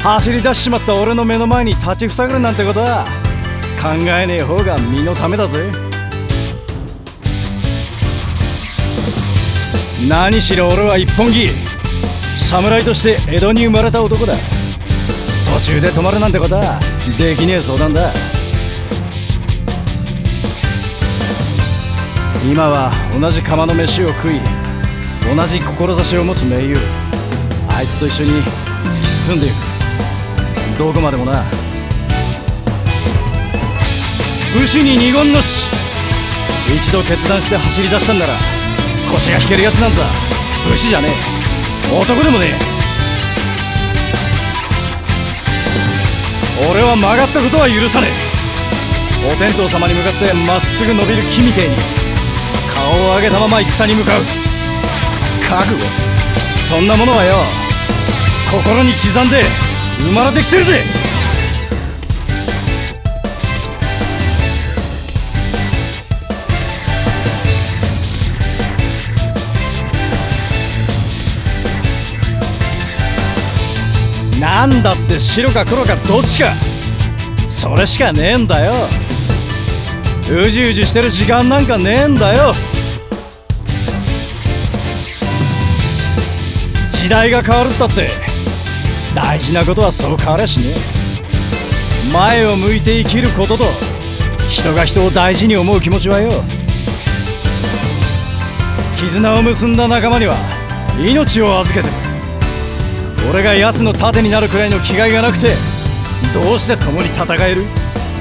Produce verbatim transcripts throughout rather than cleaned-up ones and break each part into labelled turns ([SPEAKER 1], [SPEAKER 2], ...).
[SPEAKER 1] 走り出しちまった俺の目の前に立ちふさがるなんてことは考えねえ方が身のためだぜ。何しろ俺は一本木、侍として江戸に生まれた男だ。途中で止まるなんてことはできねえ相談だ。今は同じ釜の飯を食い、同じ志を持つ盟友、あいつと一緒に突き進んでいく。どこまでもな。武士に二言なし。一度決断して走り出したんなら腰が引けるやつなんざ武士じゃねえ、男でもねえ。俺は曲がったことは許さねえ。お天道様に向かってまっすぐ伸びる木みてえに顔を上げたまま戦に向かう覚悟、そんなものはよ心に刻んで生まれてきてるぜ。なんだって白か黒かどっちか、それしかねえんだよ。うじうじしてる時間なんかねえんだよ。時代が変わるったって大事なことはそう変わりゃしねえ。前を向いて生きることと人が人を大事に思う気持ちはよ、絆を結んだ仲間には命を預けてる。俺が奴の盾になるくらいの気概がなくてどうして共に戦える。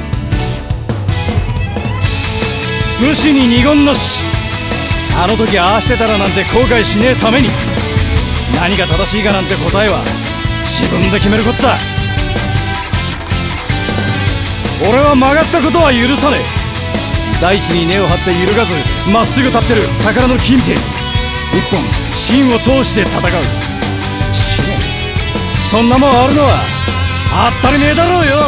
[SPEAKER 1] 武士に二言なし。あの時ああしてたらなんて後悔しねえために何が正しいかなんて答えは自分で決めることだ。俺は曲がったことは許さねえ。大地に根を張って揺るがずまっすぐ立ってる魚の木みてえに一本芯を通して戦う。死ねえ、そんなもんあるのは当たり前だろうよ。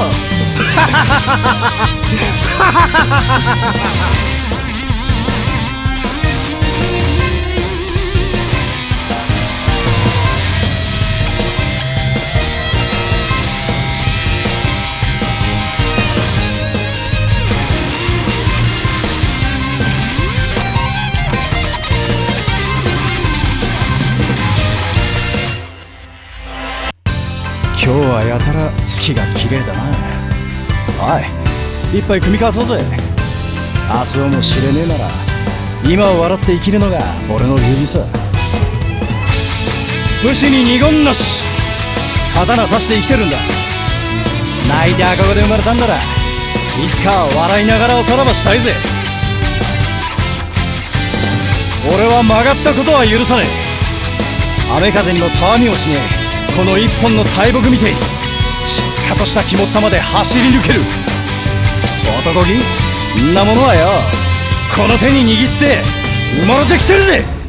[SPEAKER 1] 今日はやたら月が綺麗だな。おい、一杯酌み交わそうぜ。明日をも知れねえなら今を笑って生きるのが俺の流儀さ。武士に二言なし。刀刺して生きてるんだ。泣いて赤子で生まれたんならいつかは笑いながらおさらばしたいぜ。俺は曲がったことは許さねえ。雨風にもたわみもしねえこの一本の大木みてえにしっかとした肝っ玉で走り抜ける男気んなものはよこの手に握って生まれてきてるぜ。